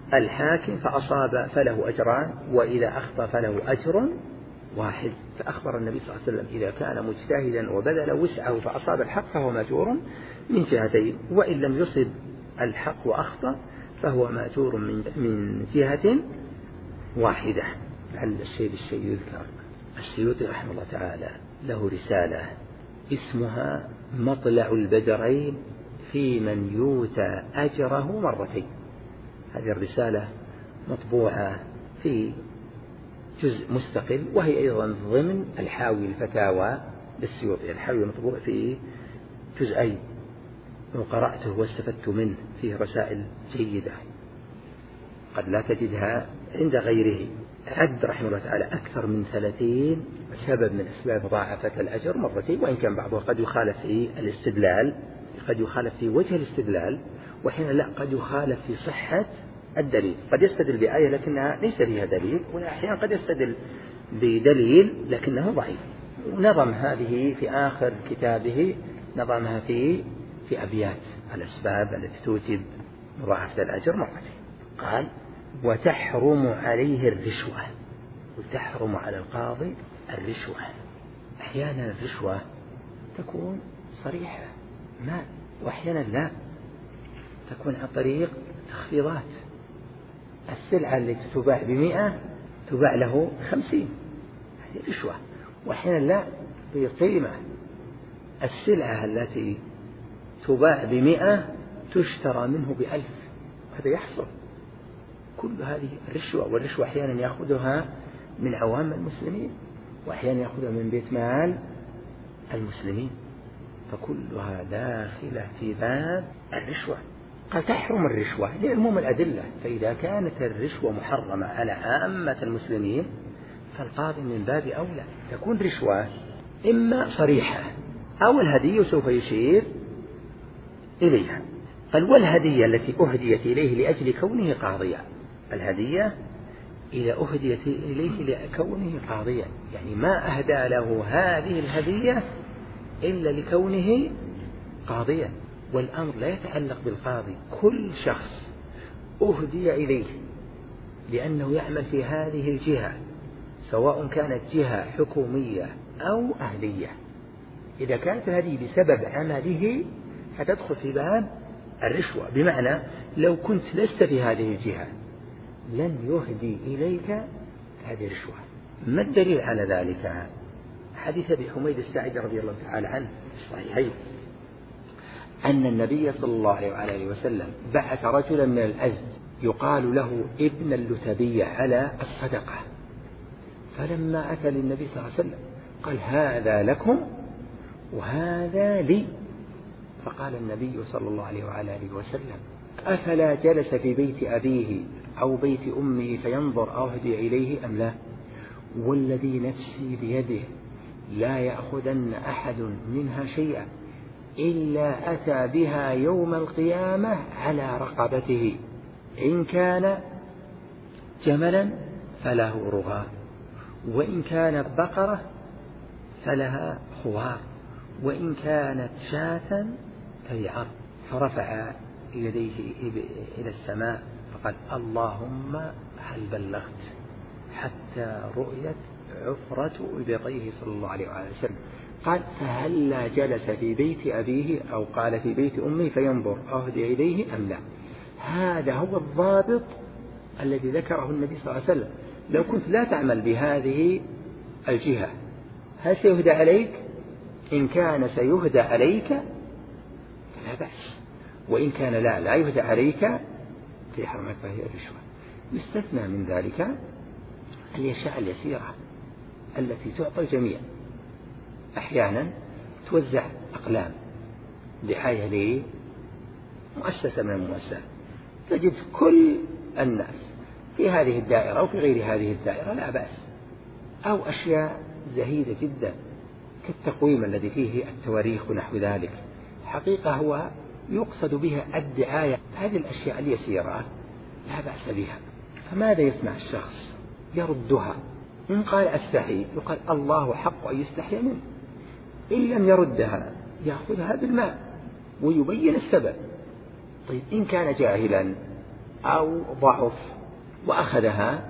الحاكم فأصاب فله أجران، وإذا أخطأ فله أجر واحد. فأخبر النبي صلى الله عليه وسلم إذا كان مجتهدا وبذل وسعه فأصاب الحق فهو مأجور من جهتين، وإن لم يصب الحق وأخطأ فهو مأجور من من جهة واحدة. لعل الشيء بالشيء يذكر. السيوطي رحمه الله تعالى له رسالة اسمها مطلع البدرين في من يؤتى أجره مرتين. هذه الرسالة مطبوعة في جزء مستقل، وهي أيضا ضمن الحاوي الفتاوى للسيوطي. الحاوي مطبوع في جزئين وقرأته واستفدت منه، فيه رسائل جيدة قد لا تجدها عند غيره. عد رحمه الله تعالى أكثر من ثلاثين سبب من أسباب مضاعفة الأجر مرتين، وإن كان بعضها قد يخالف في الاستدلال، قد يخالف في وجه الاستدلال، وحين لا قد يخالف في صحة الدليل. قد يستدل بآية لكنها ليس فيها دليل، وأحيانا قد يستدل بدليل لكنه ضعيف. ونظم هذه في آخر كتابه، نظمها في في أبيات الأسباب التي توجب مضاعفة الأجر مرتين. قال: وتحرم عليه الرشوة، وتحرم على القاضي الرشوة. أحيانا الرشوة تكون صريحة مال، وأحيانا لا، تكون عن طريق تخفيضات. السلعة التي تباع بمئة تباع له خمسين، هذه رشوة. وأحيانا لا، بقيمة. السلعة التي تباع بمئة تشترى منه بألف، هذا يحصل. كل هذه الرشوة. والرشوة أحيانا يأخذها من عوام المسلمين، وأحيانا يأخذها من بيت مال المسلمين، فكلها داخلة في باب الرشوة. قد تحرم الرشوة لعموم الأدلة، فإذا كانت الرشوة محرمة على عامة المسلمين فالقاضي من باب أولى تكون رشوة إما صريحة أو الهدية سوف يشير إليها. قال: والهدية التي أهديت إليه لأجل كونه قاضيا. الهدية إذا أهديت إليه لكونه قاضيا، يعني ما أهدى له هذه الهدية إلا لكونه قاضيا. والأمر لا يتعلق بالقاضي، كل شخص أهدي إليه لأنه يعمل في هذه الجهة، سواء كانت جهة حكومية أو أهلية، إذا كانت هذه بسبب عمله فتدخل في باب الرشوة. بمعنى لو كنت لست في هذه الجهة لن يهدي إليك هذه الرشوة. ما الدليل على ذلك؟ حديث أبي حميد الساعدي رضي الله تعالى عنه في الصحيحين أن النبي صلى الله عليه وسلم بعث رجلا من الأزد يقال له ابن اللتبية على الصدقة، فلما أتى للنبي صلى الله عليه وسلم قال: هذا لكم وهذا لي. فقال النبي صلى الله عليه وآله وسلم: أفلا جلس في بيت أبيه أو بيت أمه فينظر أهدي إليه أم لا؟ والذي نفسي بيده لا يأخذن أحد منها شيئا إلا أتى بها يوم القيامة على رقبته، إن كان جملا فله رغاء، وإن كانت بقرة فلها خوار، وإن كانت شاة فيعر. فرفع يديه إلى السماء فقال: اللهم هل بلغت؟ حتى رؤيت عفرة إبطيه صلى الله عليه وسلم. قال: فهلا جلس في بيت أبيه أو قال في بيت أمه فينظر أهدي إليه أم لا؟ هذا هو الضابط الذي ذكره النبي صلى الله عليه وسلم. لو كنت لا تعمل بهذه الجهة هل سيهدى عليك؟ إن كان سيهدى عليك فلا بأس، وإن كان لا لا يهدى عليك فيحرمك فهي الرشوة. يستثنى من ذلك الأشياء اليسيرة التي تعطى الجميع. أحيانا توزع أقلام دعاية لمؤسسة من المؤسسات، تجد كل الناس في هذه الدائرة أو في غير هذه الدائرة لا بأس. أو أشياء زهيدة جدا كالتقويم الذي فيه التواريخ ونحو ذلك، حقيقة هو يقصد بها الدعاية. هذه الأشياء اليسيرة لا بأس بها، فماذا يسمع الشخص؟ يردها. إن قال أستحي يقال الله حق أن يستحي منه، إن لم يردها يأخذها بالماء ويبين السبب. طيب إن كان جاهلا أو ضعف وأخذها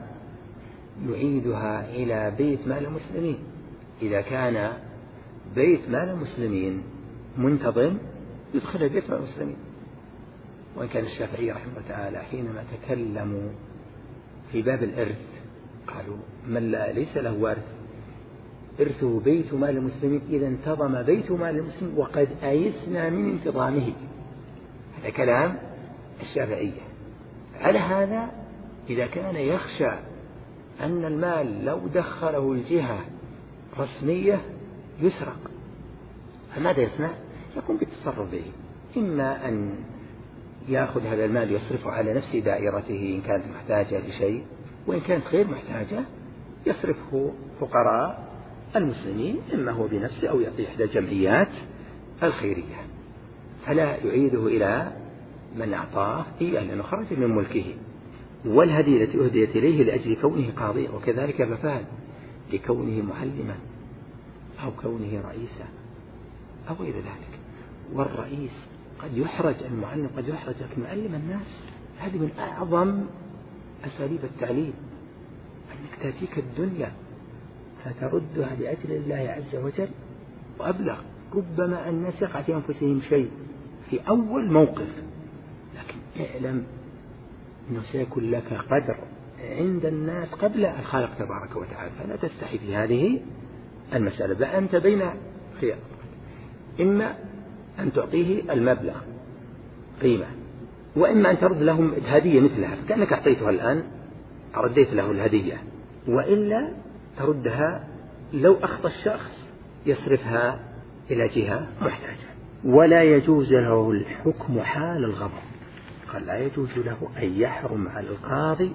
يعيدها إلى بيت مال المسلمين. إذا كان بيت مال المسلمين منتظم يدخل بيت مال المسلمين. وإن كان الشافعي رحمه الله تعالى حينما تكلموا في باب الإرث قالوا من لا ليس له وارث إرثه بيت مال المسلمين إذا انتظم بيت مال المسلمين وقد أيسنا من انتظامه. هذا كلام الشافعية. على هذا إذا كان يخشى أن المال لو دخله الجهة رسمية يسرق فماذا يصنع؟ يقوم بالتصرف به، إما أن يأخذ هذا المال يصرفه على نفس دائرته إن كانت محتاجة لشيء، وإن كانت غير محتاجة يصرفه فقراء المسلمين، إما هو بنفسه أو يعطي إحدى الجمعيات الخيرية، فلا يعيده إلى من أعطاه إياه لأنه خرج من ملكه. والهدية التي أهديت إليه لأجل كونه قاضيا، وكذلك مفاد لكونه معلما أو كونه رئيسا أو غير ذلك. والرئيس قد يحرج، المعلم قد يحرج، لكن معلم الناس هذه من أعظم أساليب التعليم، أنك تأتيك الدنيا فتردها لأجل الله عز وجل. وأبلغ ربما الناس يقع في أنفسهم شيء في أول موقف، لكن اعلم أنه سيكون لك قدر عند الناس قبل الخالق تبارك وتعالى، فلا تستحي في هذه المسألة. بل أنت بين خيار، إما أن تعطيه المبلغ قيمة، وإما أن ترد لهم هدية مثلها فكأنك أعطيتها الآن رديت له الهدية، وإلا تردها لو أخطأ الشخص يصرفها إلى جهة محتاجة. ولا يجوز له الحكم حال الغضب، قال لا يجوز له أن يحرم على القاضي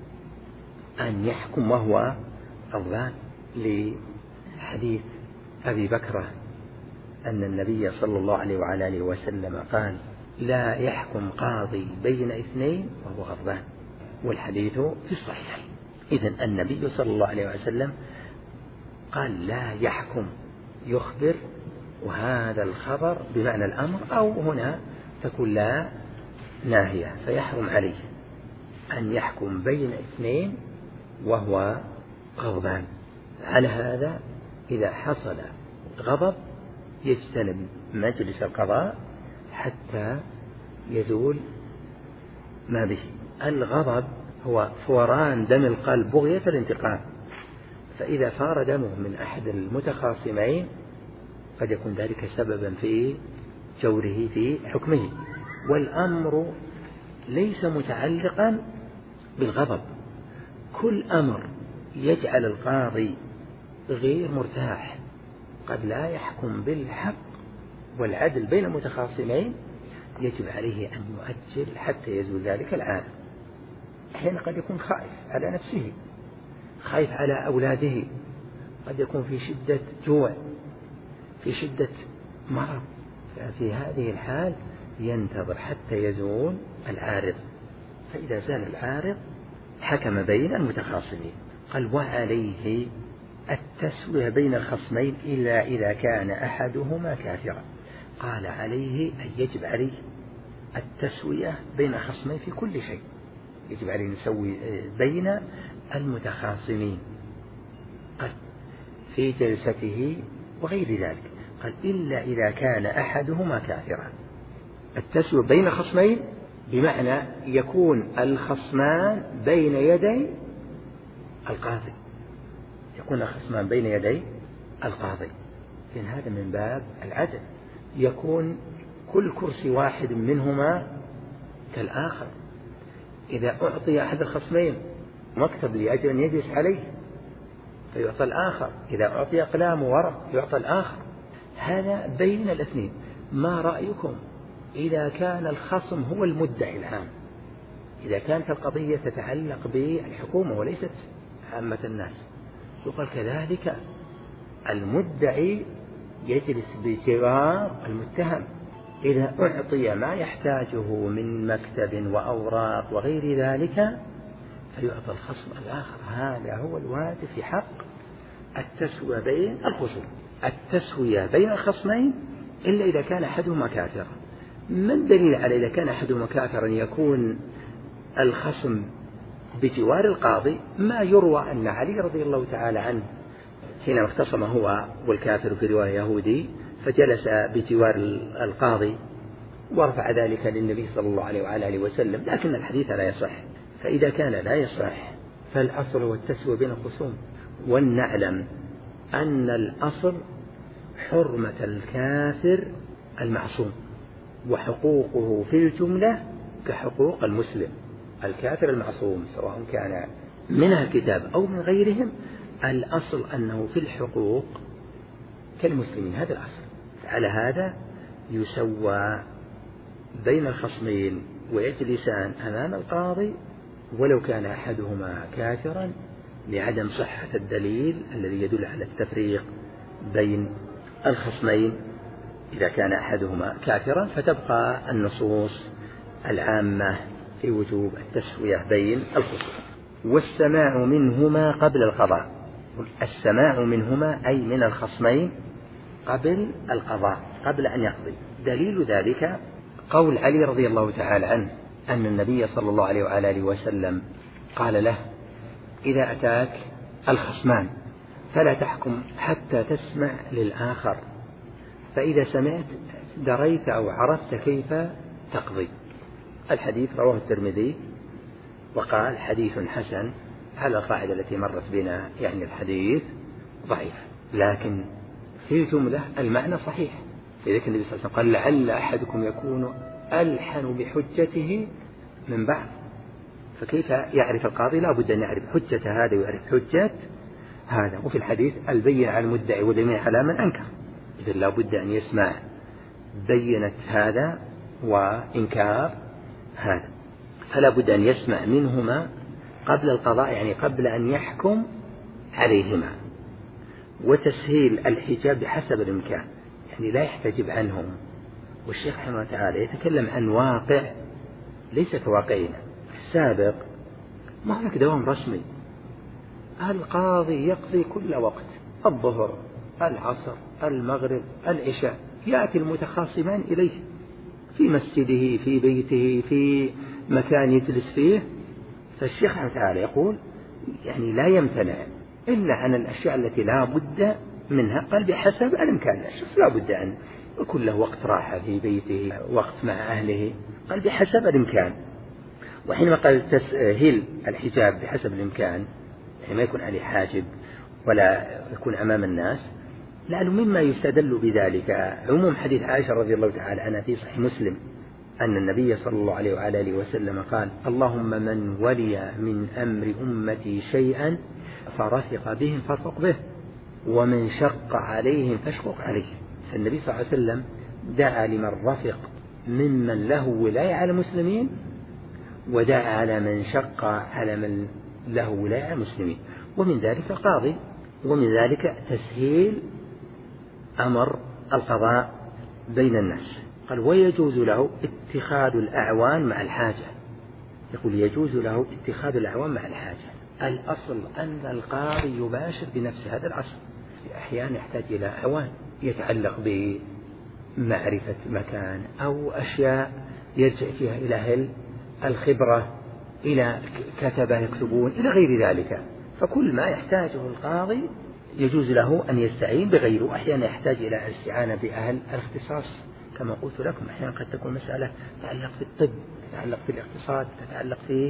أن يحكم وهو غضبان، لحديث أبي بكرة أن النبي صلى الله عليه وعلى آله وسلم قال لا يحكم قاضي بين اثنين وهو غضبان، والحديث في الصحيحين. إذن النبي صلى الله عليه وسلم قال لا يحكم، يخبر، وهذا الخبر بمعنى الأمر، أو هنا تكون لا ناهية، فيحرم عليه أن يحكم بين اثنين وهو غضبان. على هذا إذا حصل غضب يجتنب مجلس القضاء حتى يزول ما به. الغضب هو فوران دم القلب بغية الانتقام، فإذا صار دمه من أحد المتخاصمين قد يكون ذلك سببا في جوره في حكمه. والأمر ليس متعلقا بالغضب، كل أمر يجعل القاضي غير مرتاح قد لا يحكم بالحق والعدل بين المتخاصمين يجب عليه أن يؤجل حتى يزول ذلك العالم. أحيانا قد يكون خائف على نفسه، خائف على أولاده، قد يكون في شدة جوع، في شدة مرض، ففي هذه الحال ينتظر حتى يزول العارض، فإذا زال العارض حكم بين المتخاصمين. قال وعليه التسوية بين الخصمين إلا إذا كان أحدهما كافرا. قال عليه أي يجب عليه التسوية بين خصمين في كل شيء، يجب عليه نسوي بين المتخاصمين قال في جلسته وغير ذلك. قال إلا إذا كان أحدهما كافرا. التسوية بين خصمين بمعنى يكون الخصمان بين يدي القاضي، يكون الخصمان بين يدي القاضي، لأن هذا من باب العدل، يكون كل كرسي واحد منهما كالآخر. إذا أعطي أحد الخصمين مكتب لأجل أن يجلس عليه فيعطى الآخر، إذا أعطي أقلام وورق يعطى الآخر، هذا بين الاثنين. ما رأيكم إذا كان الخصم هو المدعي العام، إذا كانت القضية تتعلق بالحكومة وليست عامة الناس، يقال كذلك المدعي يجلس بجوار المتهم. إذا أعطي ما يحتاجه من مكتب وأوراق وغير ذلك فيعطى الخصم الآخر. هذا هو الواجب في حق التسوية بين الخصوم، التسوية بين الخصمين إلا إذا كان أحدهما كافرا. من دليل على إذا كان أحدهما كافرا يكون الخصم بجوار القاضي ما يروى أن علي رضي الله تعالى عنه حينما اختصم هو والكافر في رواية يهودي فجلس بجوار القاضي ورفع ذلك للنبي صلى الله عليه وعلى آله وسلم، لكن الحديث لا يصح. فإذا كان لا يصح فالأصل هو التسوية بين الخصوم، ولنعلم أن الأصل حرمة الكافر المعصوم وحقوقه في الجملة كحقوق المسلم. الكافر المعصوم سواء كان من الكتاب أو من غيرهم الأصل أنه في الحقوق كالمسلمين، هذا الأصل. على هذا يسوى بين الخصمين ويجلسان أمام القاضي ولو كان أحدهما كافرا لعدم صحة الدليل الذي يدل على التفريق بين الخصمين إذا كان أحدهما كافرا، فتبقى النصوص العامة في وجوب التسوية بين الخصوم. والسماع منهما قبل القضاء، السماع منهما أي من الخصمين قبل القضاء، قبل أن يقضي. دليل ذلك قول علي رضي الله تعالى عنه أن النبي صلى الله عليه وعلى آله وسلم قال له: إذا أتاك الخصمان فلا تحكم حتى تسمع للآخر، فإذا سمعت دريت أو عرفت كيف تقضي. الحديث رواه الترمذي وقال حديث حسن على القاعدة التي مرت بنا، يعني الحديث ضعيف، لكن في جملة المعنى صحيح. لذلك النبي صلى الله عليه وسلم قال: لعل أحدكم يكون ألحن بحجته من بعض. فكيف يعرف القاضي؟ لا بد أن يعرف حجة هذا ويعرف حجة هذا. وفي الحديث البينة على المدعي واليمين على من أنكر، إذا لا بد أن يسمع بينة هذا وإنكار هذا، فلا بد أن يسمع منهما قبل القضاء، يعني قبل أن يحكم عليهما. وتسهيل الحجاب بحسب الإمكان، يعني لا يحتجب عنهم. والشيخ رحمه الله تعالى يتكلم عن واقع ليس كواقعنا. في السابق ما هناك دوام رسمي، القاضي يقضي كل وقت، الظهر، العصر، المغرب، العشاء، يأتي المتخاصمان إليه في مسجده، في بيته، في مكان يجلس فيه. فالشيخ رحمه الله تعالى يقول يعني لا يمتنع إلا عن الأشياء التي لا بد منها، قال بحسب الإمكان. الشخص لا بد أن يكون له وقت راحة في بيته، وقت مع أهله، قال بحسب الإمكان. وحينما قال تسهيل الحجاب بحسب الإمكان، يعني ما يكون عليه حاجب ولا يكون أمام الناس، لأنه مما يستدل بذلك عموم حديث عائشة رضي الله تعالى عنها في صحيح مسلم أن النبي صلى الله عليه وعلى آله وسلم قال: اللهم من ولي من أمر أمتي شيئا فرفق بهم فارفق به، ومن شق عليهم فاشقق عليه. فالنبي صلى الله عليه وسلم دعا لمن رفق ممن له ولاية على المسلمين، ودعا على من شق على من له ولاية على المسلمين. ومن ذلك القاضي، ومن ذلك تسهيل أمر القضاء بين الناس. قال: ويجوز له اتخاذ الأعوان مع الحاجة. يقول يجوز له اتخاذ الأعوان مع الحاجة. الأصل أن القاضي يباشر بنفسه، هذا الأصل. أحيانا يحتاج إلى أعوان يتعلق بمعرفة مكان أو أشياء يرجع فيها إلى أهل الخبرة، إلى كتبة يكتبون، إلى غير ذلك. فكل ما يحتاجه القاضي يجوز له أن يستعين بغيره. أحيانا يحتاج إلى الاستعانة بأهل الاختصاص، كما قلت لكم أحيانا قد تكون مسألة تتعلق في الطب، تتعلق في الاقتصاد، تتعلق في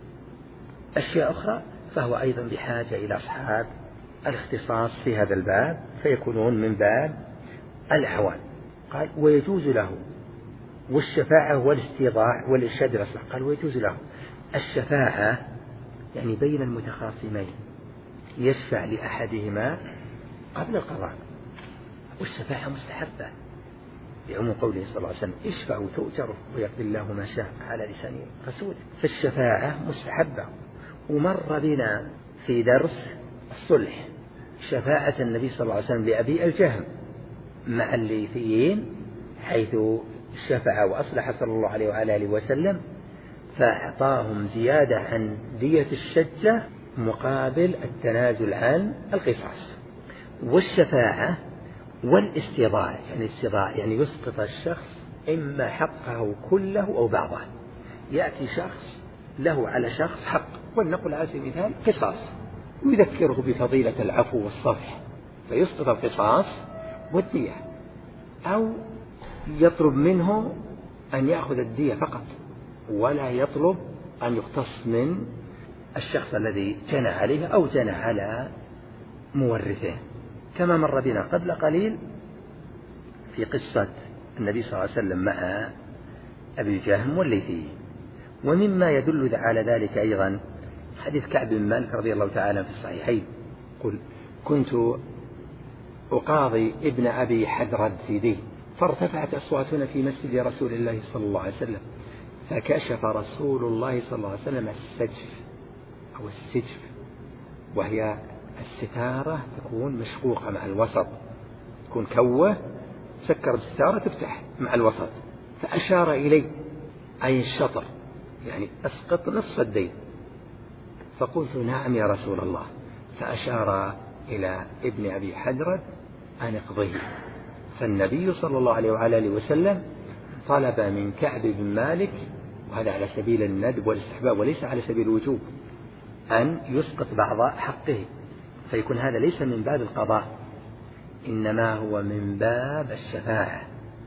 أشياء أخرى، فهو أيضا بحاجة إلى أصحاب الاختصاص في هذا الباب، فيكونون من باب الأعوان. قال: ويجوز له والشفاعة والاستيضاح والإرشاد الأصلح. قال: ويجوز له الشفاعة، يعني بين المتخاصمين يشفع لأحدهما قبل القضاء، والشفاعة مستحبة بعموم قوله صلى الله عليه وسلم: اشفعوا تؤجروا ويقضي الله ما شاء على لسان رسوله. فالشفاعة مستحبة. ومر بنا في درس الصلح شفاعة النبي صلى الله عليه وسلم لأبي الجهم مع الليثيين، حيث شفع وأصلح صلى الله عليه وعلى آله وسلم، فأعطاهم زيادة عن دية الشجة مقابل التنازل عن القصاص. والشفاعة والاستضاع، يعني الاستضاع يعني يسقط الشخص إما حقه كله أو بعضه. يأتي شخص له على شخص حق، ولنقل على سبيل المثال قصاص، ويذكره بفضيلة العفو والصفح فيسقط القصاص والدية، أو يطلب منه أن يأخذ الدية فقط ولا يطلب أن يقتص من الشخص الذي جنى عليه أو جنى على مورثه، كما مر بنا قبل قليل في قصة النبي صلى الله عليه وسلم مع أبي جهم والليثي. ومما يدل على ذلك أيضا حديث كعب بن مالك رضي الله تعالى في الصحيحين، قل كنت أقاضي ابن أبي حدرد في دين، فارتفعت أصواتنا في مسجد رسول الله صلى الله عليه وسلم، فكشف رسول الله صلى الله عليه وسلم السجف أو السجف، وهي الستارة تكون مشقوقة مع الوسط، تكون كوة تسكر بالستارة تفتح مع الوسط، فأشار إلي أي الشطر، يعني أسقط نصف الدين، فقلت نعم يا رسول الله، فأشار إلى ابن أبي حدرد أن اقضيه، فالنبي صلى الله عليه وعلى آله وسلم طلب من كعب بن مالك، وهذا على سبيل الندب والاستحباب وليس على سبيل الوجوب، أن يسقط بعض حقه، فيكون هذا ليس من باب القضاء، إنما هو من باب الشفاعة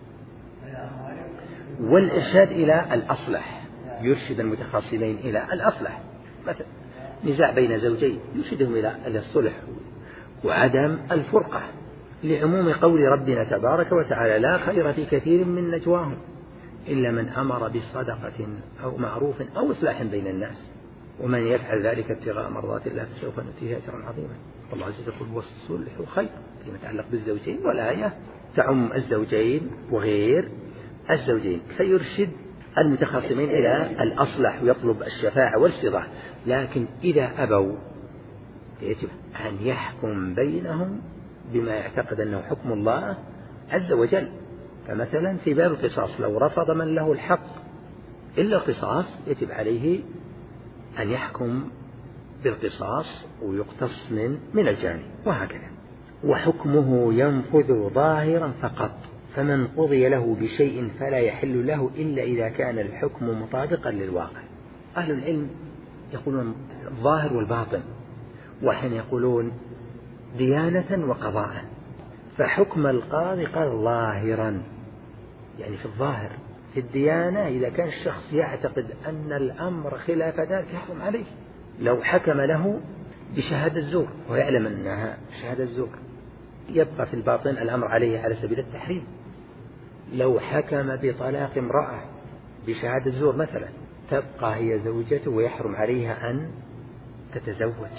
والإرشاد إلى الأصلح، يرشد المتخاصمين إلى الأصلح، مثلا نزاع بين زوجين يرشدهم إلى الصلح وعدم الفرقة، لعموم قول ربنا تبارك وتعالى لا خير في كثير من نجواهم إلا من أمر بصدقة أو معروف أو إصلاح بين الناس، ومن يفعل ذلك ابتغاء مرضات الله فسوف نؤتيه أجرا عظيما. الله عز وجل يقول والصلح خير فيما يتعلق بالزوجين، والآية تعم الزوجين وغير الزوجين، فيرشد المتخاصمين إلى الأصلح ويطلب الشفاعة والاستضاء، لكن إذا أبوا يجب أن يحكم بينهم بما يعتقد أنه حكم الله عز وجل. فمثلا في باب القصاص لو رفض من له الحق إلا القصاص يجب عليه أن يحكم بالقصاص ويقتص من من الجاني، وهكذا. وحكمه ينفذ ظاهرا فقط، فمن قضي له بشيء فلا يحل له إلا إذا كان الحكم مطابقا للواقع. أهل العلم يقولون الظاهر والباطن، وحين يقولون ديانة وقضاء، فحكم القاضي قال ظاهرا، يعني في الظاهر. في الديانة إذا كان الشخص يعتقد أن الأمر خلاف ذلك يحكم عليه، لو حكم له بشهادة الزور ويعلم أنها شهادة الزور يبقى في الباطن الأمر عليه على سبيل التحريم. لو حكم بطلاق امرأة بشهادة الزور مثلا تبقى هي زوجته ويحرم عليها أن تتزوج،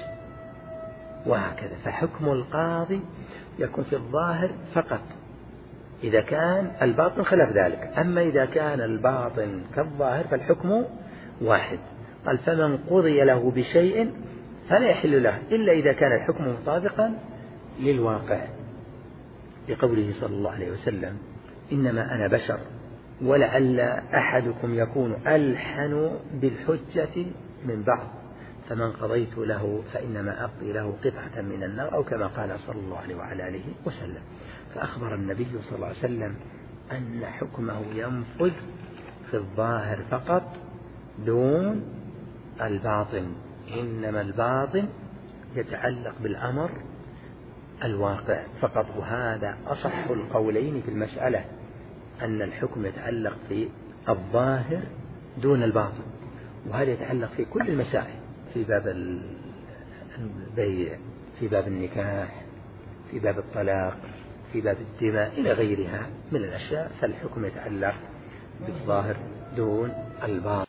وهكذا. فحكم القاضي يكون في الظاهر فقط إذا كان الباطن خلاف ذلك، أما إذا كان الباطن كالظاهر فالحكم واحد. قال فمن قضي له بشيء فلا يحل له إلا إذا كان الحكم مطابقا للواقع، لقوله صلى الله عليه وسلم إنما أنا بشر ولعل أحدكم يكون ألحن بالحجة من بعض، فمن قضيت له فإنما أقضي له قطعة من النار، أو كما قال صلى الله عليه وعلى آله وسلم. فأخبر النبي صلى الله عليه وسلم أن حكمه ينفذ في الظاهر فقط دون الباطن، إنما الباطن يتعلق بالأمر الواقع فقط. وهذا أصح القولين في المسألة، أن الحكم يتعلق في الظاهر دون الباطن، وهذا يتعلق في كل المسائل، في باب البيع، في باب النكاح، في باب الطلاق، في باب الدماء إلى غيرها من الأشياء، فالحكم يتعلق بالظاهر دون الباطن.